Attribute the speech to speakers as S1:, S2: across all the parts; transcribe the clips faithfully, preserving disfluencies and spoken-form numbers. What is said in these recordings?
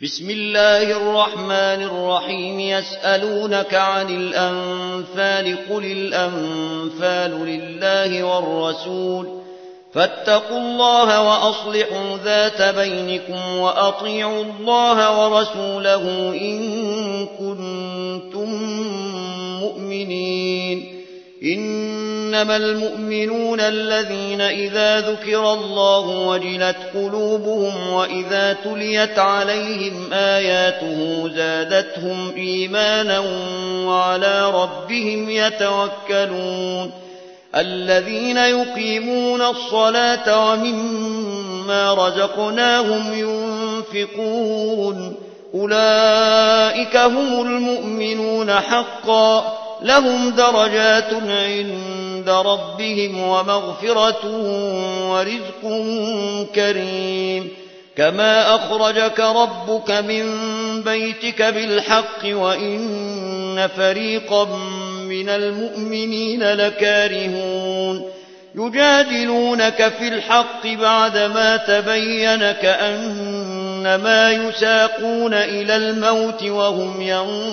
S1: بسم الله الرحمن الرحيم يسألونك عن الأنفال قل الأنفال لله والرسول فاتقوا الله وأصلحوا ذات بينكم وأطيعوا الله ورسوله إن كنتم مؤمنين إنما المؤمنون الذين إذا ذكر الله وجلت قلوبهم وإذا تليت عليهم آياته زادتهم إيمانا وعلى ربهم يتوكلون الذين يقيمون الصلاة ومما رزقناهم ينفقون أولئك هم المؤمنون حقا لهم درجات عند ربهم ومغفرة ورزق كريم كما أخرجك ربك من بيتك بالحق وإن فريقا من المؤمنين لكارهون يجادلونك في الحق بعدما تبين كأنما يساقون إلى الموت وهم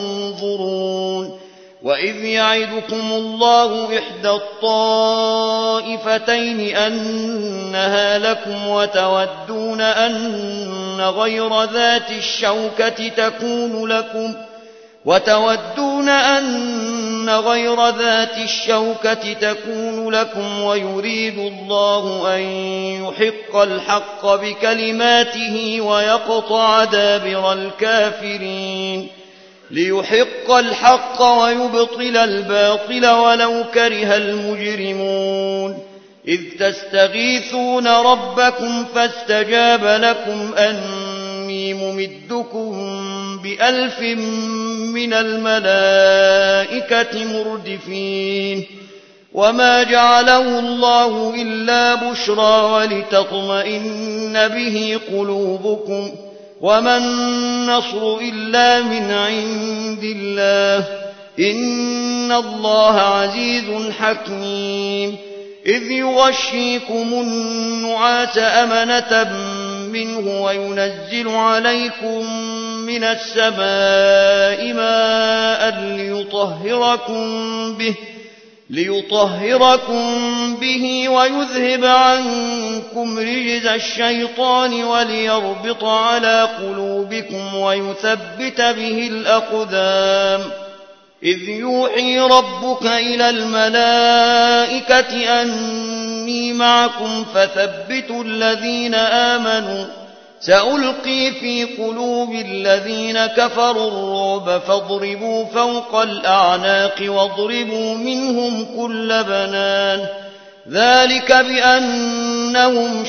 S1: ينظرون وإذ يعدكم الله إحدى الطائفتين أنها لكم وتودون أن غير ذات الشوكة تكون لكم وتودون أن غير ذات الشوكة تكون لكم ويريد الله أن يحق الحق بكلماته ويقطع دابر الكافرين ليحق الحق ويبطل الباطل ولو كره المجرمون إذ تستغيثون ربكم فاستجاب لكم أني ممدكم بألف من الملائكة مردفين وما جعله الله إلا بشرى ولتطمئن به قلوبكم وما النصر إلا من عند الله إن الله عزيز حكيم إذ يغشيكم النعاس أمنة منه وينزل عليكم من السماء ماء ليطهركم به ليطهركم به ويذهب عنكم رجز الشيطان وليربط على قلوبكم ويثبت به الأقدام إذ يوحي ربك إلى الملائكة أني معكم فثبتوا الذين آمنوا سألقي في قلوب الذين كفروا الرعب فاضربوا فوق الأعناق واضربوا منهم كل بنان ذلك بأنهم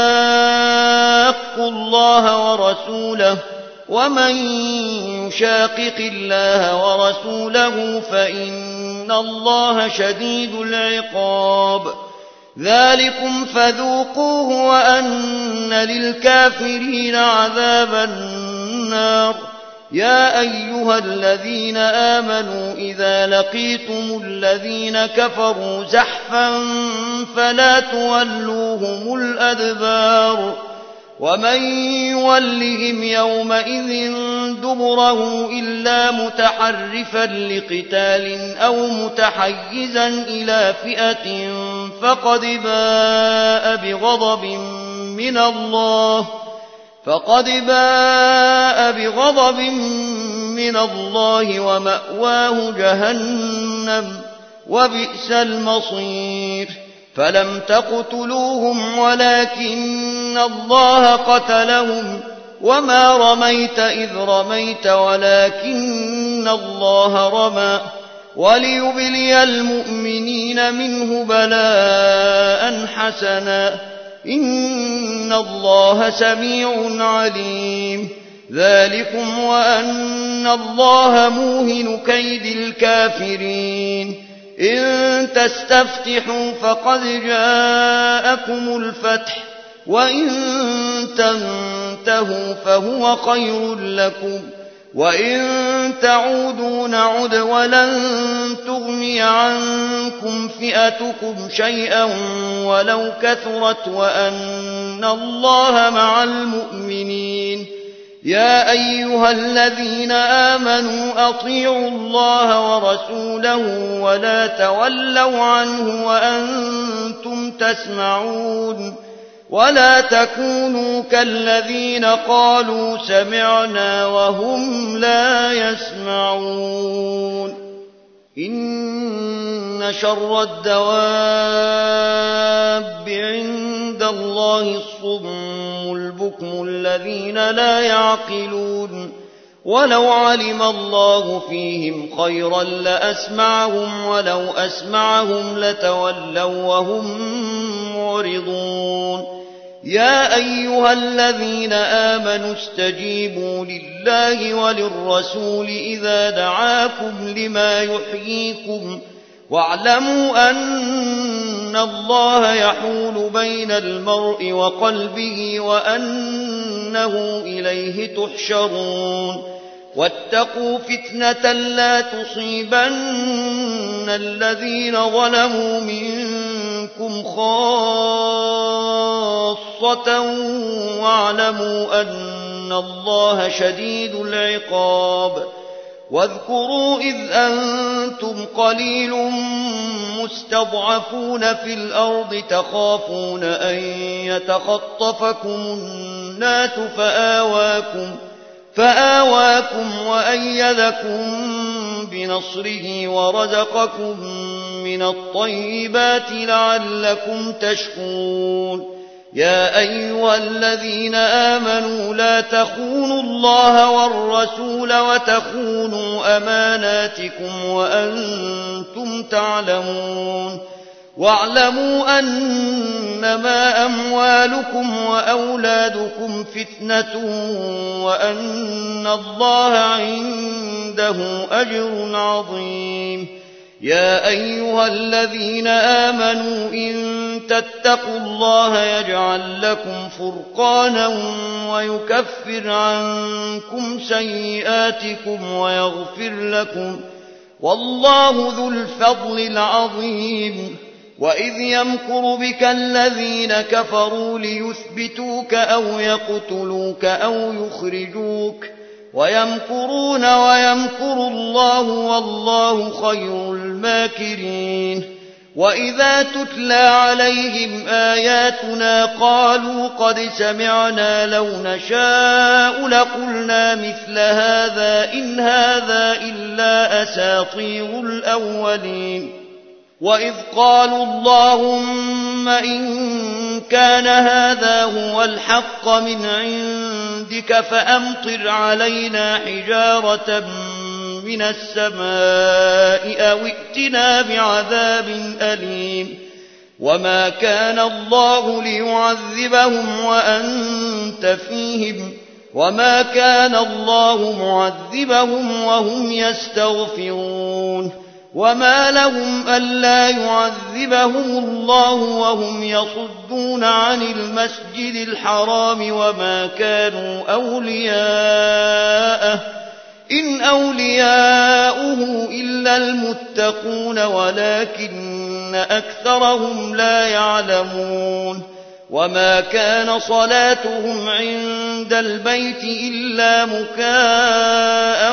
S1: شاقوا الله ورسوله ومن يشاقق الله ورسوله فإن الله شديد العقاب ذلكم فذوقوه وأن للكافرين عذاب النار يا أيها الذين آمنوا إذا لقيتم الذين كفروا زحفا فلا تولوهم الأدبار ومن يولهم يومئذ دبره إلا متحرفا لقتال أو متحيزا إلى فئة فقد باء بغضب من الله فقد باء بغضب من الله ومأواه جهنم وبئس المصير فلم تقتلوهم ولكن الله قتلهم وما رميت إذ رميت ولكن الله رمى وليبلي المؤمنين منه بلاء حسنا إن الله سميع عليم ذلكم وأن الله موهن كيد الكافرين إن تستفتحوا فقد جاءكم الفتح وإن تنتهوا فهو خير لكم وإن تعودوا نعد ولن تغني عنكم فئتكم شيئا ولو كثرت وأن الله مع المؤمنين يا أيها الذين آمنوا أطيعوا الله ورسوله ولا تولوا عنه وأنتم تسمعون ولا تكونوا كالذين قالوا سمعنا وهم لا يسمعون إن شر الدواب عند الله الصم البكم الذين لا يعقلون ولو علم الله فيهم خيرا لأسمعهم ولو أسمعهم لتولوا وهم معرضون يا أيها الذين آمنوا استجيبوا لله وللرسول إذا دعاكم لما يحييكم واعلموا أن الله يحول بين المرء وقلبه وأنه إليه تحشرون واتقوا فتنة لا تصيبن الذين ظلموا منكم خاصة واعلموا أن الله شديد العقاب واذكروا إذ أنتم قليل مستضعفون في الأرض تخافون أن يتخطفكم الناس فآواكم فآواكم وأيدكم بنصره ورزقكم من الطيبات لعلكم تشكرون يا أيها الذين آمنوا لا تخونوا الله والرسول وتخونوا أماناتكم وأنتم تعلمون واعلموا أنما أموالكم وأولادكم فتنة وأن الله عنده أجر عظيم يا أيها الذين آمنوا إن تتقوا الله يجعل لكم فرقانا ويكفر عنكم سيئاتكم ويغفر لكم والله ذو الفضل العظيم وإذ يمكر بك الذين كفروا ليثبتوك أو يقتلوك أو يخرجوك ويمكرون ويمكر الله والله خير الماكرين وإذا تتلى عليهم آياتنا قالوا قد سمعنا لو نشاء لقلنا مثل هذا إن هذا إلا أساطير الأولين وإذ قالوا اللهم إن كان هذا هو الحق من عندك فأمطر علينا حجارة من السماء أو ائتنا بعذاب أليم وما كان الله ليعذبهم وأنت فيهم وما كان الله معذبهم وهم يستغفرون وما لهم ألا يعذبهم الله وهم يصدون عن المسجد الحرام وما كانوا أولياءه إن أولياؤه إلا المتقون ولكن أكثرهم لا يعلمون وما كان صلاتهم عند البيت إلا مكاء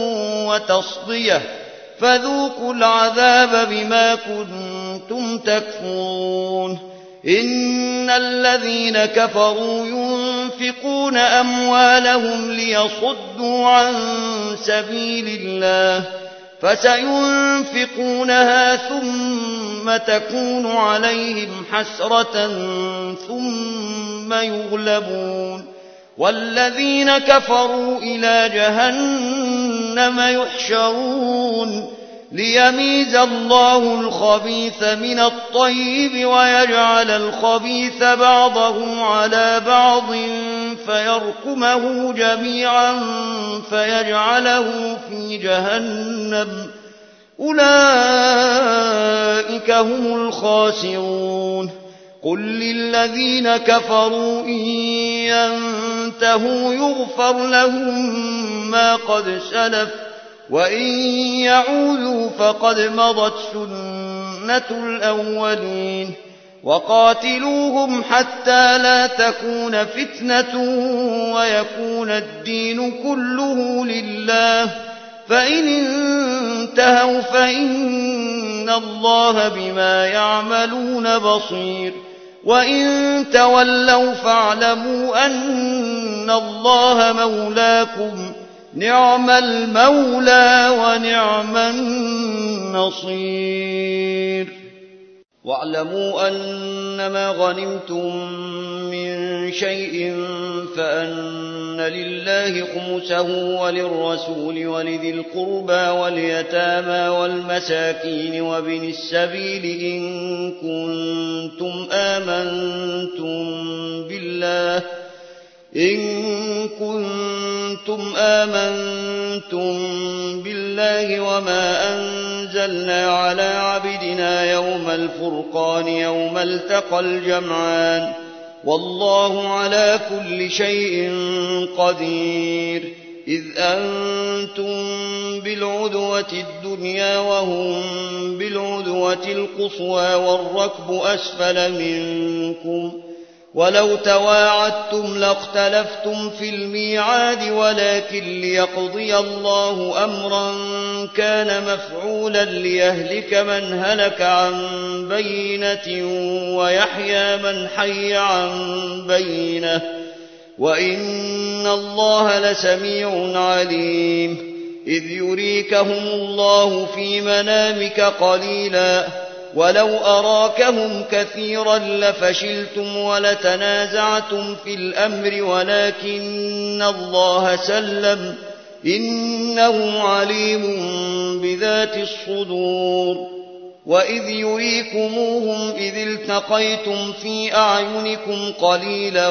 S1: وتصديه فذوقوا العذاب بما كنتم تكفرون إن الذين كفروا ينفقون أموالهم ليصدوا عن سبيل الله فسينفقونها ثم تكون عليهم حسرة ثم يغلبون والذين كفروا إلى جهنم يحشرون ليميز الله الخبيث من الطيب ويجعل الخبيث بعضه على بعض فيركمه جميعا فيجعله في جهنم أولئك هم الخاسرون قل للذين كفروا إن ينتهوا يغفر لهم ما قد سلف وإن يعودوا فقد مضت سنة الأولين وقاتلوهم حتى لا تكون فتنة ويكون الدين كله لله، فإن انتهوا فإن الله بما يعملون بصير، وإن تولوا فاعلموا أن الله مولاكم، نعم المولى ونعم النصير. واعلموا أنما غنمتم من شيء فأن لله خمسه وللرسول ولذي القربى واليتامى والمساكين وابن السبيل إن كنتم آمنتم بالله إن كنتم آمنتم بالله وما أنزلنا على عبدنا يوم الفرقان يوم التقى الجمعان، والله على كل شيء قدير. إذ أنتم بالعدوة الدنيا وهم بالعدوة القصوى والركب أسفل منكم، ولو تواعدتم لاختلفتم في الميعاد، ولكن ليقضي الله أمرا كان مفعولا ليهلك من هلك عن بينة ويحيى من حي عن بينة، وإن الله لسميع عليم. إذ يريكهم الله في منامك قليلا ولو أراكهم كثيرا لفشلتم ولتنازعتم في الأمر ولكن الله سلم، إنه عليم بذات الصدور. وإذ يريكموهم إذ التقيتم في أعينكم قليلا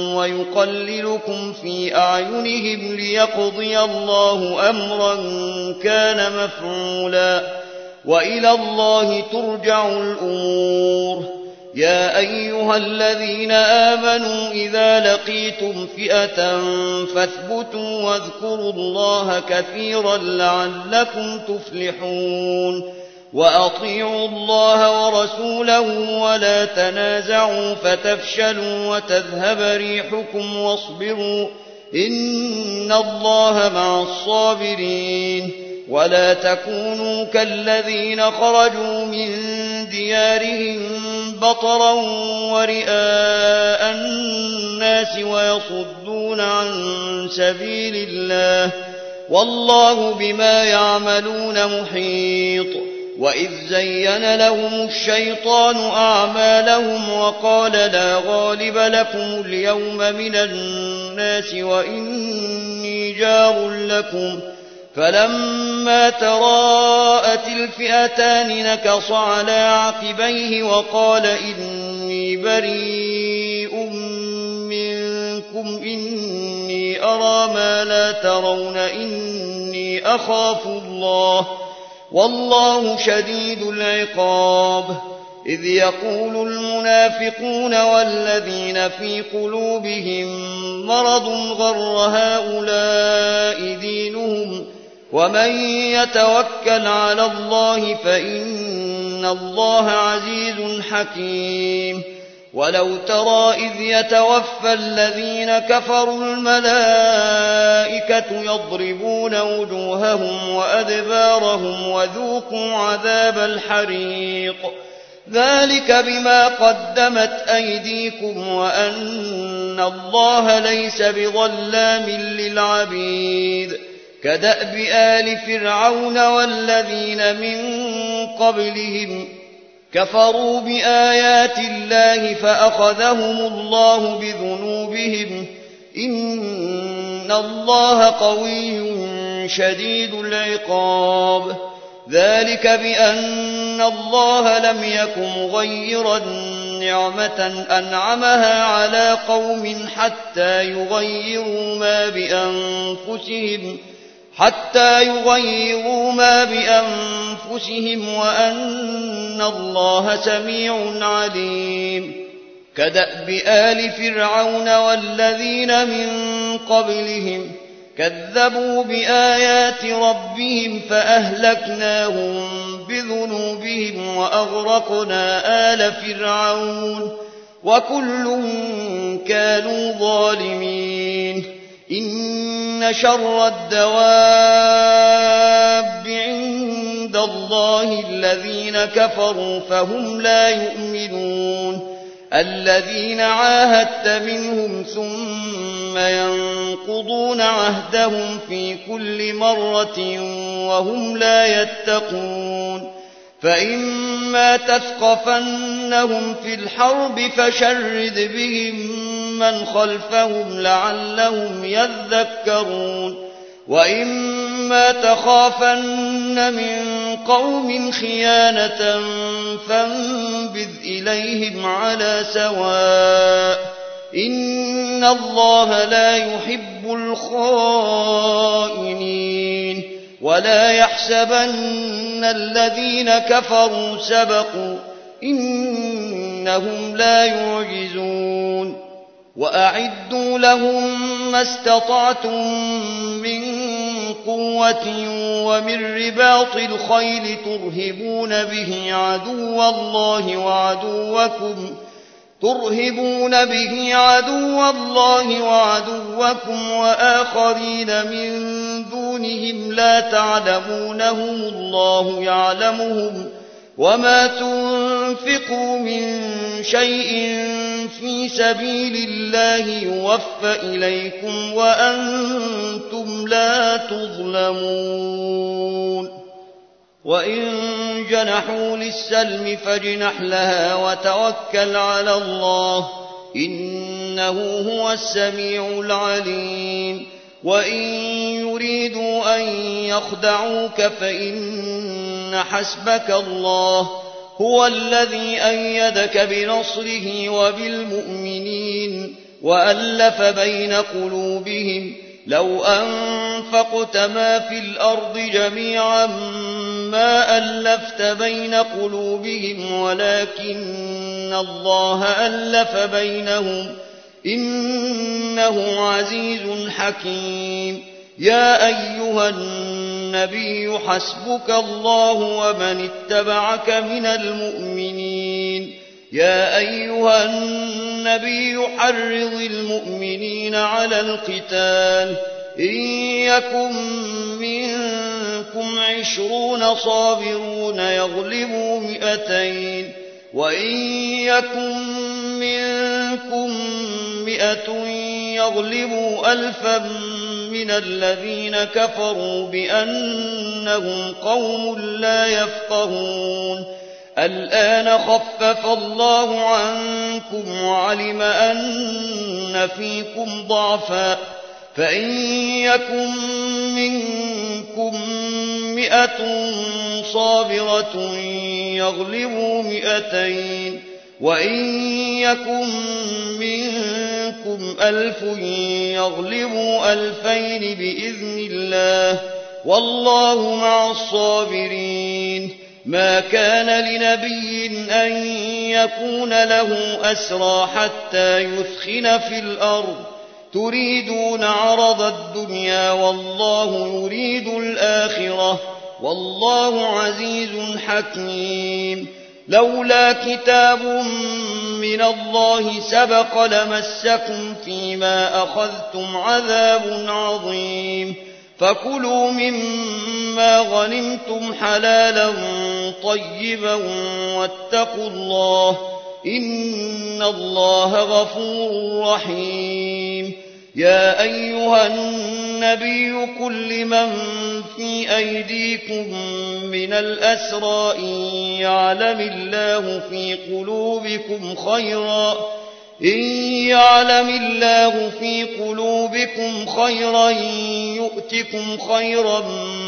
S1: ويقللكم في أعينهم ليقضي الله أمرا كان مفعولا، وإلى الله ترجع الأمور. يا أيها الذين آمنوا إذا لقيتم فئة فاثبتوا واذكروا الله كثيرا لعلكم تفلحون، وأطيعوا الله ورسوله ولا تنازعوا فتفشلوا وتذهب ريحكم واصبروا إن الله مع الصابرين. ولا تكونوا كالذين خرجوا من ديارهم بطرا ورئاء الناس ويصدون عن سبيل الله، والله بما يعملون محيط. وإذ زين لهم الشيطان أعمالهم وقال لا غالب لكم اليوم من الناس وإني جار لكم، فلما تراءت الفئتان نكص على عقبيه وقال إني بريء منكم إني أرى ما لا ترون إني أخاف الله والله شديد العقاب. إذ يقول المنافقون والذين في قلوبهم مرض غر هؤلاء دينهم ومن يتوكل على الله فإن الله عزيز حكيم. ولو ترى إذ يتوفى الذين كفروا الملائكة يضربون وجوههم وأدبارهم وذوقوا عذاب الحريق، ذلك بما قدمت أيديكم وأن الله ليس بظلام للعبيد. كدأب آل فرعون والذين من قبلهم كفروا بآيات الله فأخذهم الله بذنوبهم إن الله قوي شديد العقاب. ذلك بأن الله لم يك مغيرا نعمة أنعمها على قوم حتى يغيروا ما بأنفسهم حتى يغيروا ما بأنفسهم وأن الله سميع عليم. كدأب آل فرعون والذين من قبلهم كذبوا بآيات ربهم فأهلكناهم بذنوبهم وأغرقنا آل فرعون وكل كانوا ظالمين. إن شر الدواب عند الله الذين كفروا فهم لا يؤمنون. الذين عاهدت منهم ثم ينقضون عهدهم في كل مرة وهم لا يتقون. فإما تثقفنهم في الحرب فشرد بهم من خلفهم لعلهم يذكرون. وإما تخافن من قوم خيانة فانبذ إليهم على سواء إن الله لا يحب الخائنين. ولا يحسبن الذين كفروا سبقوا إنهم لا يعجزون. وأعدوا لهم ما استطعتم من قوة ومن رباط الخيل ترهبون به عدو الله وعدوكم ترهبون به عدو الله وعدوكم وآخرين من دونهم لا تعلمونهم الله يعلمهم. وما تنفقوا من شيء في سبيل الله يوفى إليكم وأنتم لا تظلمون. وإن جنحوا للسلم فاجنح لها وتوكل على الله إنه هو السميع العليم. وإن يريدوا أن يخدعوك فإن حسبك الله هو الذي أيدك بنصره وبالمؤمنين وألف بين قلوبهم. لو أنفقت ما في الأرض جميعا ما ألفت بين قلوبهم ولكن الله ألف بينهم إنه عزيز حكيم. يا أيها النبي حسبك الله ومن اتبعك من المؤمنين. يا أيها النبي حرض المؤمنين على القتال إن يكن منكم عشرون صابرون يغلبوا مئتين وإن يكن منكم مئة يغلبوا ألفا من الذين كفروا بأنهم قوم لا يفقهون. الآن خفف الله عنكم وعلم أن فيكم ضعفا فإن يكن منكم مئة صابرة يغلبوا مئتين وإن يكن منكم ألف يغلبوا ألفين بإذن الله والله مع الصابرين. ما كان لنبي أن يكون له أسرى حتى يثخن في الأرض تريدون عرض الدنيا والله يريد الآخرة والله عزيز حكيم. لولا كتاب من الله سبق لمسكم فيما أخذتم عذاب عظيم. فكلوا مما غنمتم حلالا طيبا واتقوا الله إن الله غفور رحيم. يا أيها النبي قل لمن في أيديكم من الأسرى إن يعلم الله في قلوبكم خيرا إن يعلم الله في قلوبكم خيرا يؤتكم خيرا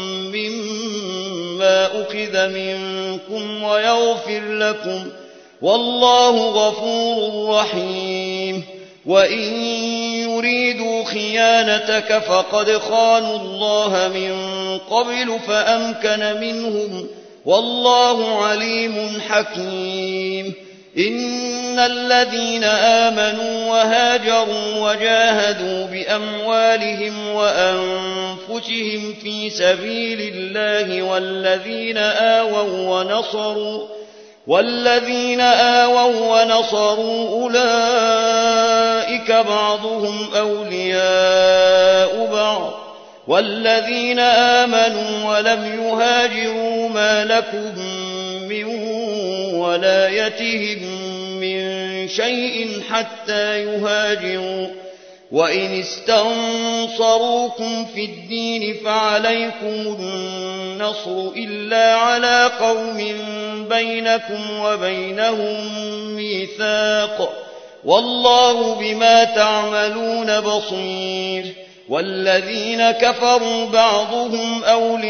S1: مما أخذ منكم ويغفر لكم والله غفور رحيم. وإن يريدوا خيانتك فقد خانوا الله من قبل فأمكن منهم والله عليم حكيم. إن الذين آمنوا وهاجروا وجاهدوا بأموالهم وأنفسهم أنفسهم في سبيل الله والذين آووا ونصروا والذين آووا ونصروا أولئك بعضهم أولياء بعض والذين آمنوا ولم يهاجروا ما لكم من ولايتهم من شيء حتى يهاجروا وإن استنصروكم في الدين فعليكم النصر إلا على قوم بينكم وبينهم ميثاق والله بما تعملون بصير والذين كفروا بعضهم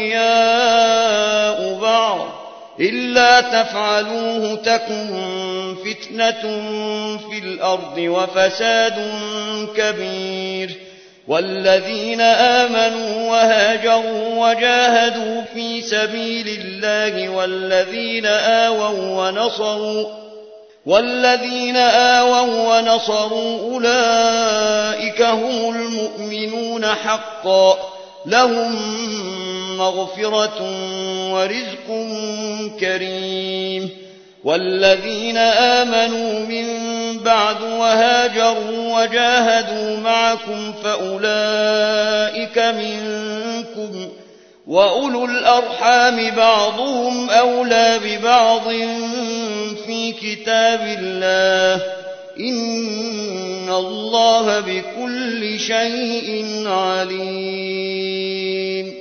S1: أولياء بعض إلا تفعلوه تكن فتنة في الأرض وفساد كبير والذين آمنوا وهاجروا وجاهدوا في سبيل الله والذين آووا ونصروا والذين آووا ونصروا أولئك هم المؤمنون حقا لهم مغفرة ورزق كريم والذين آمنوا من بعد وهاجروا وجاهدوا معكم فأولئك منكم وأولو الأرحام بعضهم أولى ببعض في كتاب الله إن الله بكل شيء عليم